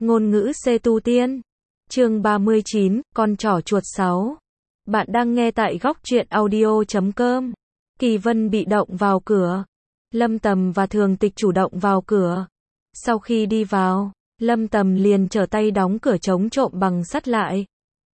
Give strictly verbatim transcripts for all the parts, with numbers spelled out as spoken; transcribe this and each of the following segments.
Ngôn ngữ C tu tiên. Chương ba mươi chín, con trỏ chuột sáu. Bạn đang nghe tại góc truyện audio chấm com. Kỳ Vân bị động vào cửa. Lâm Tầm và Thường Tịch chủ động vào cửa. Sau khi đi vào, Lâm Tầm liền trở tay đóng cửa chống trộm bằng sắt lại.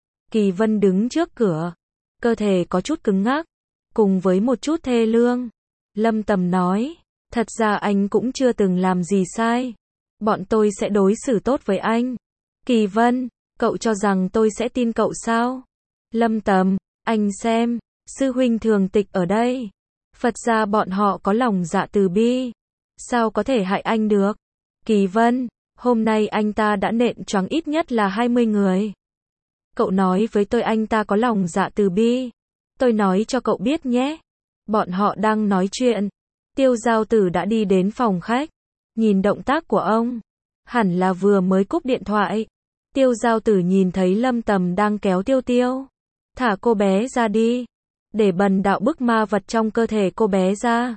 Kỳ Vân đứng trước cửa. Cơ thể có chút cứng ngắc, cùng với một chút thê lương. Lâm Tầm nói, thật ra anh cũng chưa từng làm gì sai. Bọn tôi sẽ đối xử tốt với anh. Kỳ Vân, cậu cho rằng tôi sẽ tin cậu sao? Lâm Tầm, anh xem, sư huynh Thường Tịch ở đây. Phật ra bọn họ có lòng dạ từ bi. Sao có thể hại anh được? Kỳ Vân, hôm nay anh ta đã nện choáng ít nhất là hai mươi người. Cậu nói với tôi anh ta có lòng dạ từ bi. Tôi nói cho cậu biết nhé. Bọn họ đang nói chuyện. Tiêu Giao Tử đã đi đến phòng khách. Nhìn động tác của ông, hẳn là vừa mới cúp điện thoại. Tiêu Giao Tử nhìn thấy Lâm Tầm đang kéo Tiêu Tiêu. Thả cô bé ra đi. Để bần đạo bức ma vật trong cơ thể cô bé ra.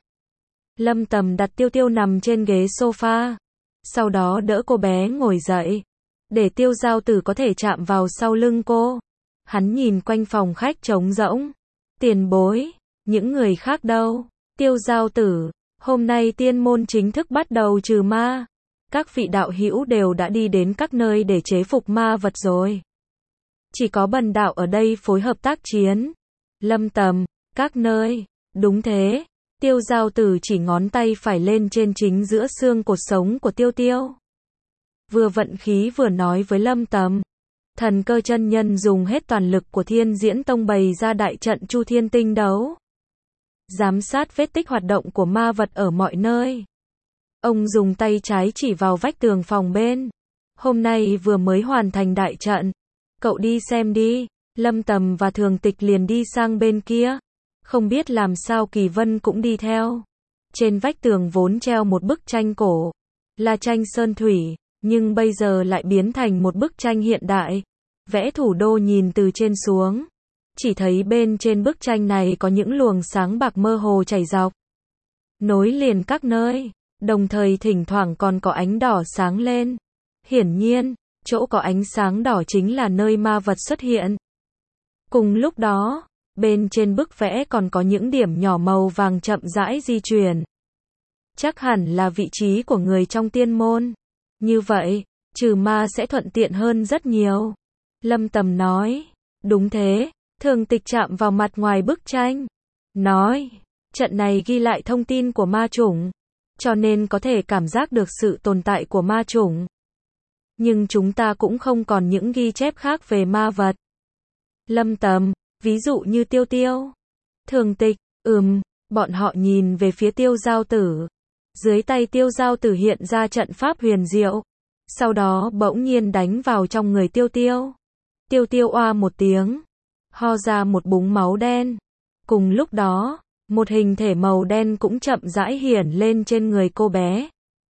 Lâm Tầm đặt Tiêu Tiêu nằm trên ghế sofa. Sau đó đỡ cô bé ngồi dậy. Để Tiêu Giao Tử có thể chạm vào sau lưng cô. Hắn nhìn quanh phòng khách trống rỗng. Tiền bối, những người khác đâu? Tiêu Giao Tử, hôm nay tiên môn chính thức bắt đầu trừ ma. Các vị đạo hữu đều đã đi đến các nơi để chế phục ma vật rồi. Chỉ có bần đạo ở đây phối hợp tác chiến. Lâm Tầm, các nơi. Đúng thế. Tiêu Giao Tử chỉ ngón tay phải lên trên chính giữa xương cột sống của Tiêu Tiêu. Vừa vận khí vừa nói với Lâm Tầm. Thần Cơ chân nhân dùng hết toàn lực của Thiên Diễn Tông bày ra đại trận Chu Thiên Tinh đấu. Giám sát vết tích hoạt động của ma vật ở mọi nơi. Ông dùng tay trái chỉ vào vách tường phòng bên. Hôm nay vừa mới hoàn thành đại trận. Cậu đi xem đi. Lâm Tầm và Thường Tịch liền đi sang bên kia. Không biết làm sao Kỳ Vân cũng đi theo. Trên vách tường vốn treo một bức tranh cổ. Là tranh sơn thủy. Nhưng bây giờ lại biến thành một bức tranh hiện đại. Vẽ thủ đô nhìn từ trên xuống. Chỉ thấy bên trên bức tranh này có những luồng sáng bạc mơ hồ chảy dọc. Nối liền các nơi. Đồng thời thỉnh thoảng còn có ánh đỏ sáng lên. Hiển nhiên, chỗ có ánh sáng đỏ chính là nơi ma vật xuất hiện. Cùng lúc đó, bên trên bức vẽ còn có những điểm nhỏ màu vàng chậm rãi di chuyển. Chắc hẳn là vị trí của người trong tiên môn. Như vậy, trừ ma sẽ thuận tiện hơn rất nhiều. Lâm Tầm nói, đúng thế. Thường Tịch chạm vào mặt ngoài bức tranh. Nói, trận này ghi lại thông tin của ma chủng. Cho nên có thể cảm giác được sự tồn tại của ma chủng. Nhưng chúng ta cũng không còn những ghi chép khác về ma vật. Lâm Tầm, ví dụ như Tiêu Tiêu. Thường Tịch, ừm, bọn họ nhìn về phía Tiêu Giao Tử. Dưới tay Tiêu Giao Tử hiện ra trận pháp huyền diệu. Sau đó bỗng nhiên đánh vào trong người Tiêu Tiêu. Tiêu Tiêu oa một tiếng. Ho ra một búng máu đen. Cùng lúc đó, một hình thể màu đen cũng chậm rãi hiển lên trên người cô bé.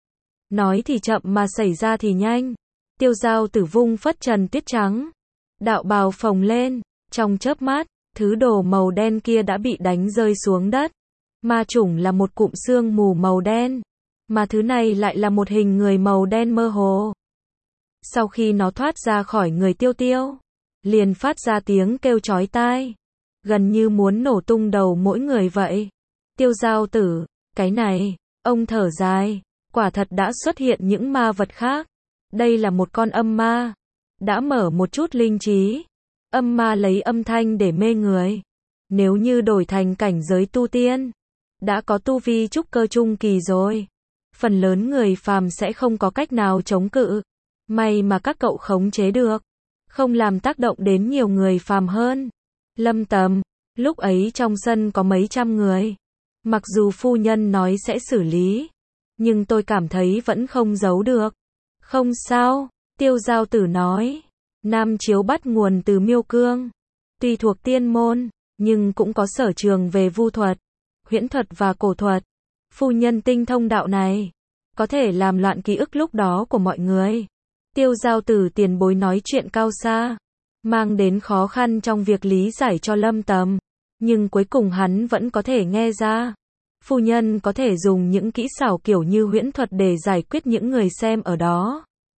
Nói thì chậm mà xảy ra thì nhanh. Tiêu Giao Tử vung phất trần tuyết trắng. Đạo bào phồng lên. Trong chớp mắt, thứ đồ màu đen kia đã bị đánh rơi xuống đất. Ma chủng là một cụm sương mù màu đen. Mà thứ này lại là một hình người màu đen mơ hồ. Sau khi nó thoát ra khỏi người Tiêu Tiêu, liền phát ra tiếng kêu chói tai. Gần như muốn nổ tung đầu mỗi người vậy. Tiêu Giao Tử, cái này, ông thở dài. Quả thật đã xuất hiện những ma vật khác. Đây là một con âm ma. Đã mở một chút linh trí. Âm ma lấy âm thanh để mê người. Nếu như đổi thành cảnh giới tu tiên, đã có tu vi trúc cơ trung kỳ rồi. Phần lớn người phàm sẽ không có cách nào chống cự. May mà các cậu khống chế được. Không làm tác động đến nhiều người phàm hơn. Lâm Tầm, lúc ấy trong sân có mấy trăm người. Mặc dù phu nhân nói sẽ xử lý, nhưng tôi cảm thấy vẫn không giấu được. Không sao, Tiêu Giao Tử nói. Nam Chiếu bắt nguồn từ Miêu Cương. Tuy thuộc tiên môn, nhưng cũng có sở trường về vu thuật, huyễn thuật và cổ thuật. Phu nhân tinh thông đạo này, có thể làm loạn ký ức lúc đó của mọi người. Tiêu Giao Tử tiền bối nói chuyện cao xa, mang đến khó khăn trong việc lý giải cho Lâm Tầm. Nhưng cuối cùng hắn vẫn có thể nghe ra. Phu nhân có thể dùng những kỹ xảo kiểu như huyễn thuật để giải quyết những người xem ở đó.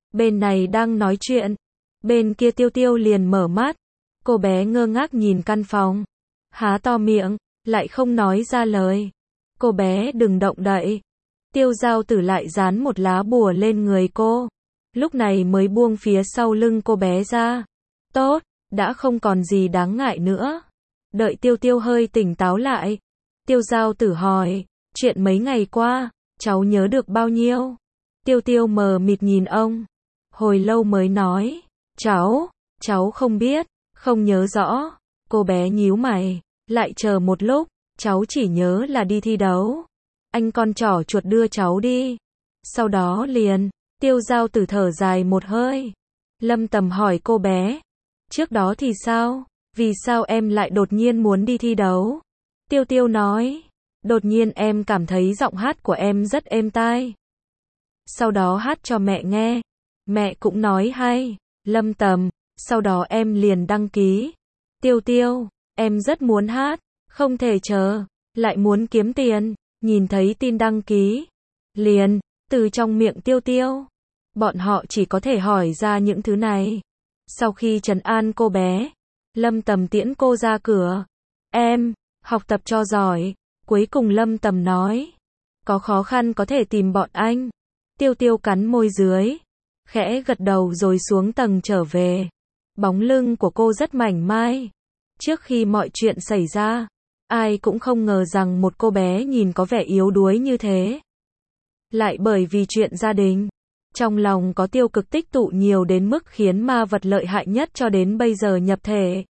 Bên này đang nói chuyện, bên kia Tiêu Tiêu liền mở mắt. Cô bé ngơ ngác nhìn căn phòng, há to miệng, lại không nói ra lời. Cô bé đừng động đậy. Tiêu Giao Tử lại dán một lá bùa lên người cô, lúc này mới buông phía sau lưng cô bé ra. Tốt, đã không còn gì đáng ngại nữa. Đợi Tiêu Tiêu hơi tỉnh táo lại, Tiêu Giao Tử hỏi, chuyện mấy ngày qua, cháu nhớ được bao nhiêu? Tiêu Tiêu mờ mịt nhìn ông, hồi lâu mới nói, cháu, cháu không biết, không nhớ rõ. Cô bé nhíu mày, lại chờ một lúc, cháu chỉ nhớ là đi thi đấu. Anh con trỏ chuột đưa cháu đi. Sau đó liền, Tiêu Giao Tử thở dài một hơi. Lâm Tầm hỏi cô bé, trước đó thì sao? Vì sao em lại đột nhiên muốn đi thi đấu? Tiêu Tiêu nói, đột nhiên em cảm thấy giọng hát của em rất êm tai. Sau đó hát cho mẹ nghe. Mẹ cũng nói hay. Lâm Tầm, sau đó em liền đăng ký. Tiêu Tiêu, em rất muốn hát, không thể chờ, lại muốn kiếm tiền. Nhìn thấy tin đăng ký, liền, từ trong miệng Tiêu Tiêu, bọn họ chỉ có thể hỏi ra những thứ này. Sau khi trấn an cô bé, Lâm Tầm tiễn cô ra cửa. Em, học tập cho giỏi. Cuối cùng Lâm Tầm nói, có khó khăn có thể tìm bọn anh. Tiêu Tiêu cắn môi dưới, khẽ gật đầu rồi xuống tầng trở về. Bóng lưng của cô rất mảnh mai. Trước khi mọi chuyện xảy ra, ai cũng không ngờ rằng một cô bé nhìn có vẻ yếu đuối như thế, lại bởi vì chuyện gia đình, trong lòng có tiêu cực tích tụ nhiều đến mức khiến ma vật lợi hại nhất cho đến bây giờ nhập thể.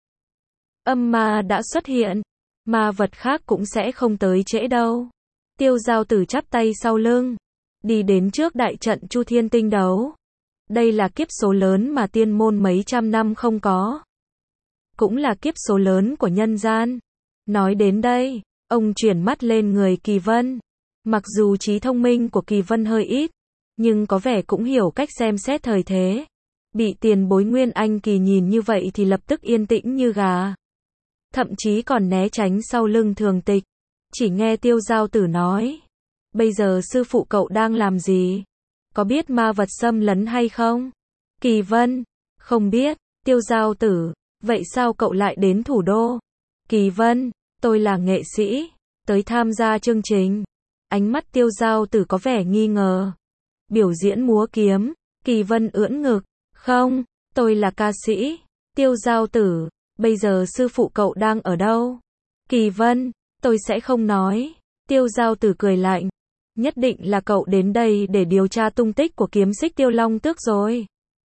Âm ma đã xuất hiện, ma vật khác cũng sẽ không tới trễ đâu. Tiêu Giao Tử chắp tay sau lưng, đi đến trước đại trận Chu Thiên Tinh đấu. Đây là kiếp số lớn mà tiên môn mấy trăm năm không có, cũng là kiếp số lớn của nhân gian. Nói đến đây, ông chuyển mắt lên người Kỳ Vân. Mặc dù trí thông minh của Kỳ Vân hơi ít, nhưng có vẻ cũng hiểu cách xem xét thời thế. Bị tiền bối Nguyên Anh Kỳ nhìn như vậy thì lập tức yên tĩnh như gà. Thậm chí còn né tránh sau lưng Thường Tịch. Chỉ nghe Tiêu Giao Tử nói, bây giờ sư phụ cậu đang làm gì? Có biết ma vật xâm lấn hay không? Kỳ Vân, không biết. Tiêu Giao Tử, vậy sao cậu lại đến thủ đô? Kỳ Vân, tôi là nghệ sĩ, tới tham gia chương trình. Ánh mắt Tiêu Giao Tử có vẻ nghi ngờ. Biểu diễn múa kiếm. Kỳ Vân ưỡn ngực, không, tôi là ca sĩ. Tiêu Giao Tử, bây giờ sư phụ cậu đang ở đâu? Kỳ Vân, tôi sẽ không nói. Tiêu Giao Tử cười lạnh, nhất định là cậu đến đây để điều tra tung tích của kiếm xích Tiêu Long Tước rồi.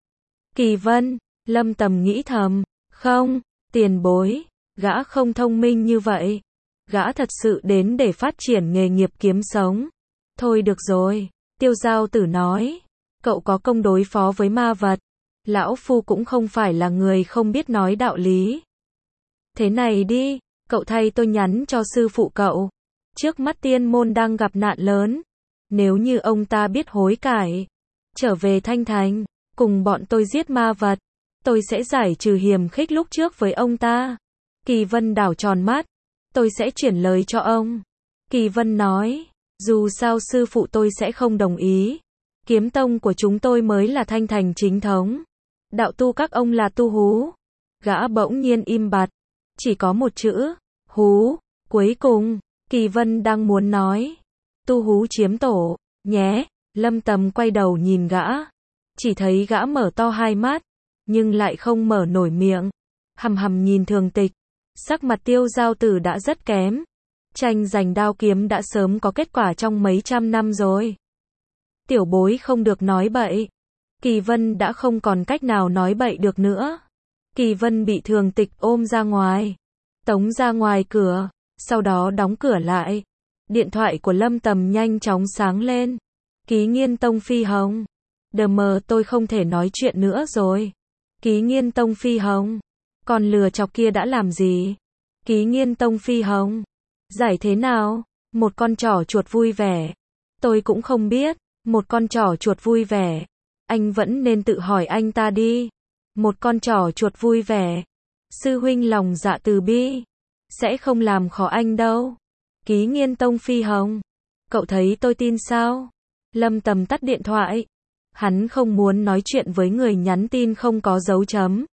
Kỳ Vân, Lâm Tầm nghĩ thầm, không, tiền bối, gã không thông minh như vậy. Gã thật sự đến để phát triển nghề nghiệp kiếm sống. Thôi được rồi, Tiêu Giao Tử nói, cậu có công đối phó với ma vật. Lão Phu cũng không phải là người không biết nói đạo lý. Thế này đi, cậu thay tôi nhắn cho sư phụ cậu. Trước mắt tiên môn đang gặp nạn lớn. Nếu như ông ta biết hối cải, trở về Thanh Thành, cùng bọn tôi giết ma vật, tôi sẽ giải trừ hiềm khích lúc trước với ông ta. Kỳ Vân đảo tròn mắt, tôi sẽ chuyển lời cho ông. Kỳ Vân nói, dù sao sư phụ tôi sẽ không đồng ý. Kiếm tông của chúng tôi mới là Thanh Thành chính thống. Đạo tu các ông là tu hú. Gã bỗng nhiên im bặt, chỉ có một chữ, hú. Cuối cùng, Kỳ Vân đang muốn nói, tu hú chiếm tổ, nhé. Lâm Tầm quay đầu nhìn gã, chỉ thấy gã mở to hai mắt, nhưng lại không mở nổi miệng, hằm hằm nhìn Thường Tịch. Sắc mặt Tiêu Giao Tử đã rất kém. Tranh giành đao kiếm đã sớm có kết quả trong mấy trăm năm rồi. Tiểu bối không được nói bậy. Kỳ Vân đã không còn cách nào nói bậy được nữa. Kỳ Vân bị Thường Tịch ôm ra ngoài, tống ra ngoài cửa, sau đó đóng cửa lại. Điện thoại của Lâm Tầm nhanh chóng sáng lên. Ký Nghiên Tông Phi Hồng. Đờ mờ tôi không thể nói chuyện nữa rồi. Ký Nghiên Tông Phi Hồng. Con lừa chọc kia đã làm gì? Ký Nghiên Tông Phi Hồng. Giải thế nào? Một con trỏ chuột vui vẻ. Tôi cũng không biết. Một con trỏ chuột vui vẻ. Anh vẫn nên tự hỏi anh ta đi. Một con trỏ chuột vui vẻ. Sư huynh lòng dạ từ bi, sẽ không làm khó anh đâu. Ký Nghiên Tông Phi Hồng. Cậu thấy tôi tin sao? Lâm Tầm tắt điện thoại. Hắn không muốn nói chuyện với người nhắn tin không có dấu chấm.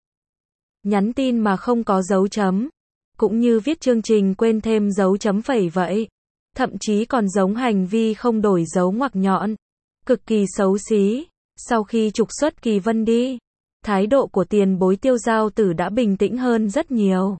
Nhắn tin mà không có dấu chấm, cũng như viết chương trình quên thêm dấu chấm phẩy vậy. Thậm chí còn giống hành vi không đổi dấu ngoặc nhọn. Cực kỳ xấu xí. Sau khi trục xuất Kỳ Vân đi, thái độ của tiền bối Tiêu Giao Tử đã bình tĩnh hơn rất nhiều.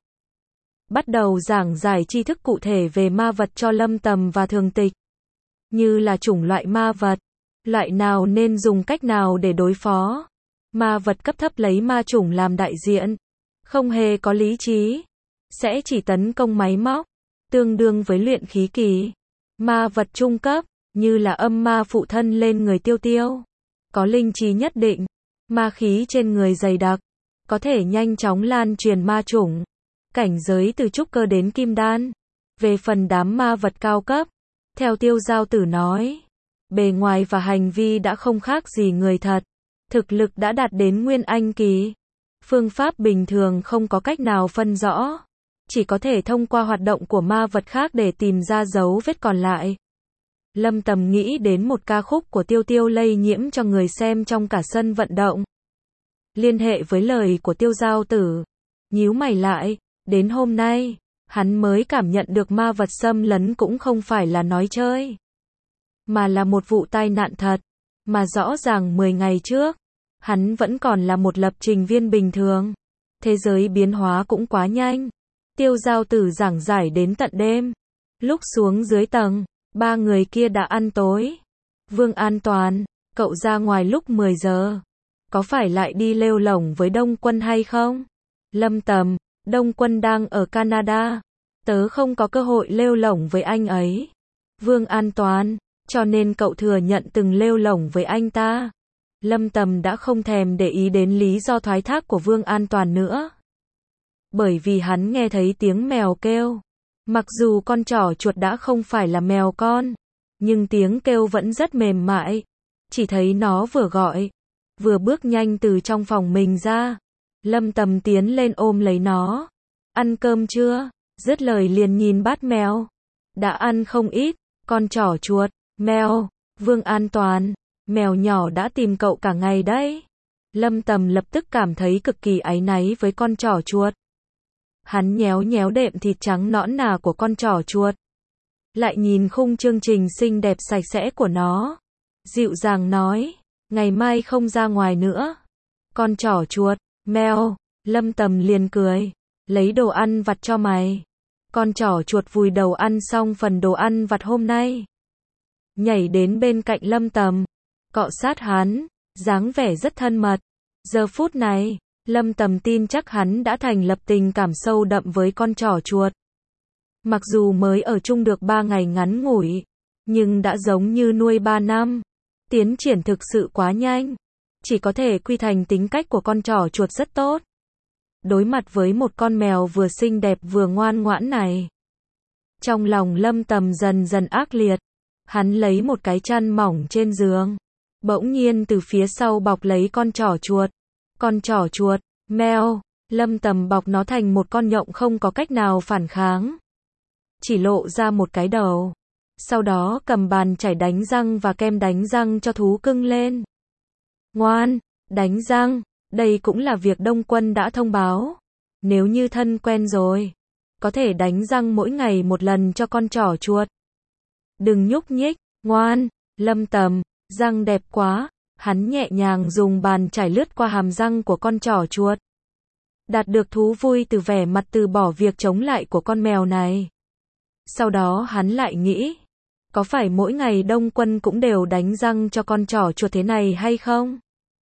Bắt đầu giảng giải tri thức cụ thể về ma vật cho Lâm Tầm và Thường Tịch. Như là chủng loại ma vật, loại nào nên dùng cách nào để đối phó. Ma vật cấp thấp lấy ma chủng làm đại diện, không hề có lý trí, sẽ chỉ tấn công máy móc, tương đương với luyện khí kỳ. Ma vật trung cấp, như là âm ma phụ thân lên người Tiêu Tiêu, có linh trí nhất định, ma khí trên người dày đặc, có thể nhanh chóng lan truyền ma chủng. Cảnh giới từ trúc cơ đến kim đan. Về phần đám ma vật cao cấp, theo Tiêu Giao Tử nói, bề ngoài và hành vi đã không khác gì người thật, thực lực đã đạt đến nguyên anh kỳ. Phương pháp bình thường không có cách nào phân rõ, chỉ có thể thông qua hoạt động của ma vật khác để tìm ra dấu vết còn lại. Lâm Tầm nghĩ đến một ca khúc của Tiêu Tiêu lây nhiễm cho người xem trong cả sân vận động. Liên hệ với lời của Tiêu Giao Tử, nhíu mày lại, đến hôm nay, hắn mới cảm nhận được ma vật xâm lấn cũng không phải là nói chơi, mà là một vụ tai nạn thật, mà rõ ràng mười ngày trước, hắn vẫn còn là một lập trình viên bình thường. Thế giới biến hóa cũng quá nhanh. Tiêu Giao Tử giảng giải đến tận đêm. Lúc xuống dưới tầng, ba người kia đã ăn tối. Vương An Toàn, cậu ra ngoài lúc mười giờ. Có phải lại đi lêu lổng với Đông Quân hay không? Lâm Tầm, Đông Quân đang ở Canada. Tớ không có cơ hội lêu lổng với anh ấy. Vương An Toàn, cho nên cậu thừa nhận từng lêu lổng với anh ta. Lâm Tầm đã không thèm để ý đến lý do thoái thác của Vương An Toàn nữa. Bởi vì hắn nghe thấy tiếng mèo kêu. Mặc dù con trỏ chuột đã không phải là mèo con, nhưng tiếng kêu vẫn rất mềm mại. Chỉ thấy nó vừa gọi, vừa bước nhanh từ trong phòng mình ra. Lâm Tầm tiến lên ôm lấy nó. Ăn cơm chưa? Dứt lời liền nhìn bát mèo. Đã ăn không ít, con trỏ chuột, mèo, Vương An Toàn. Mèo nhỏ đã tìm cậu cả ngày đấy. Lâm Tầm lập tức cảm thấy cực kỳ áy náy với con trỏ chuột. Hắn nhéo nhéo đệm thịt trắng nõn nà của con trỏ chuột. Lại nhìn khung chương trình xinh đẹp sạch sẽ của nó. Dịu dàng nói, ngày mai không ra ngoài nữa. Con trỏ chuột, mèo, Lâm Tầm liền cười, lấy đồ ăn vặt cho mày. Con trỏ chuột vùi đầu ăn xong phần đồ ăn vặt hôm nay. Nhảy đến bên cạnh Lâm Tầm, cọ sát hắn, dáng vẻ rất thân mật. Giờ phút này, Lâm Tầm tin chắc hắn đã thành lập tình cảm sâu đậm với con trỏ chuột. Mặc dù mới ở chung được ba ngày ngắn ngủi, nhưng đã giống như nuôi ba năm. Tiến triển thực sự quá nhanh. Chỉ có thể quy thành tính cách của con trỏ chuột rất tốt. Đối mặt với một con mèo vừa xinh đẹp vừa ngoan ngoãn này, trong lòng Lâm Tầm dần dần ác liệt. Hắn lấy một cái chăn mỏng trên giường, bỗng nhiên từ phía sau bọc lấy con trỏ chuột. Con trỏ chuột, mèo, Lâm Tầm bọc nó thành một con nhộng không có cách nào phản kháng. Chỉ lộ ra một cái đầu. Sau đó cầm bàn chải đánh răng và kem đánh răng cho thú cưng lên. Ngoan, đánh răng, đây cũng là việc Đông Quân đã thông báo. Nếu như thân quen rồi, có thể đánh răng mỗi ngày một lần cho con trỏ chuột. Đừng nhúc nhích, ngoan, Lâm Tầm, răng đẹp quá. Hắn nhẹ nhàng dùng bàn chải lướt qua hàm răng của con trỏ chuột. Đạt được thú vui từ vẻ mặt từ bỏ việc chống lại của con mèo này. Sau đó hắn lại nghĩ, có phải mỗi ngày Đông Quân cũng đều đánh răng cho con trỏ chuột thế này hay không?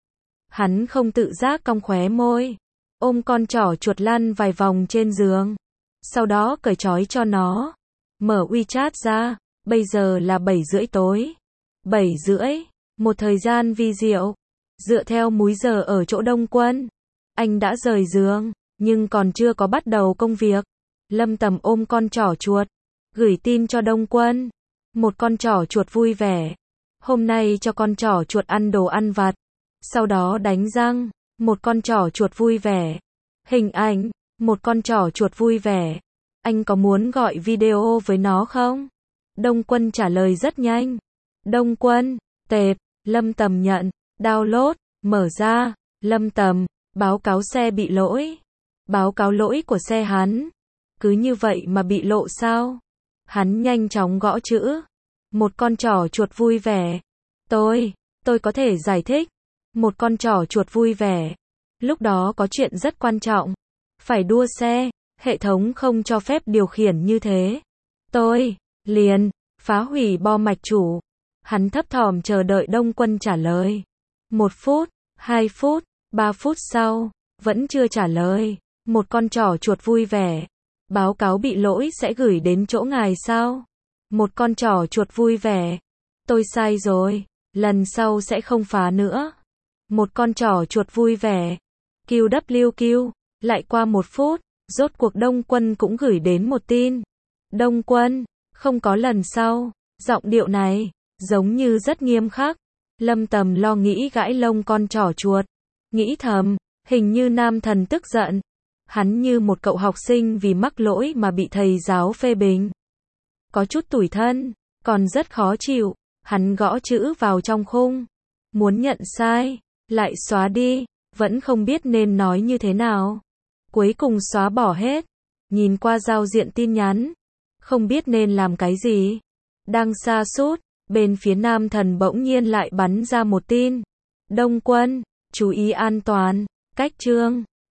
Hắn không tự giác cong khóe môi, ôm con trỏ chuột lăn vài vòng trên giường. Sau đó cởi trói cho nó. Mở WeChat ra, bây giờ là bảy rưỡi tối. bảy rưỡi. Một thời gian vi diệu. Dựa theo múi giờ ở chỗ Đông Quân, anh đã rời giường, nhưng còn chưa có bắt đầu công việc. Lâm Tầm ôm con trỏ chuột, gửi tin cho Đông Quân. Một con trỏ chuột vui vẻ. Hôm nay cho con trỏ chuột ăn đồ ăn vặt. Sau đó đánh răng. Một con trỏ chuột vui vẻ. Hình ảnh. Một con trỏ chuột vui vẻ. Anh có muốn gọi video với nó không? Đông Quân trả lời rất nhanh. Đông Quân, tệp. Lâm Tầm nhận. Download, mở ra, Lâm Tầm, báo cáo xe bị lỗi. Báo cáo lỗi của xe hắn. Cứ như vậy mà bị lộ sao? Hắn nhanh chóng gõ chữ. Một con trỏ chuột vui vẻ. Tôi, tôi có thể giải thích. Một con trỏ chuột vui vẻ. Lúc đó có chuyện rất quan trọng. Phải đua xe, hệ thống không cho phép điều khiển như thế. Tôi, liền, phá hủy bo mạch chủ. Hắn thấp thỏm chờ đợi Đông Quân trả lời. Một phút, hai phút, ba phút sau, vẫn chưa trả lời. Một con trỏ chuột vui vẻ. Báo cáo bị lỗi sẽ gửi đến chỗ ngài sao? Một con trỏ chuột vui vẻ. Tôi sai rồi, lần sau sẽ không phá nữa. Một con trỏ chuột vui vẻ. Q W Q, lại qua một phút, rốt cuộc Đông Quân cũng gửi đến một tin. Đông Quân, không có lần sau. Giọng điệu này, giống như rất nghiêm khắc. Lâm Tầm lo nghĩ gãi lông con trỏ chuột. Nghĩ thầm, hình như nam thần tức giận. Hắn như một cậu học sinh vì mắc lỗi mà bị thầy giáo phê bình. Có chút tủi thân, còn rất khó chịu. Hắn gõ chữ vào trong khung. Muốn nhận sai, lại xóa đi, vẫn không biết nên nói như thế nào. Cuối cùng xóa bỏ hết. Nhìn qua giao diện tin nhắn, không biết nên làm cái gì. Đang sa sút, bên phía nam thần bỗng nhiên lại bắn ra một tin. Đông Quân, chú ý an toàn, cách chương.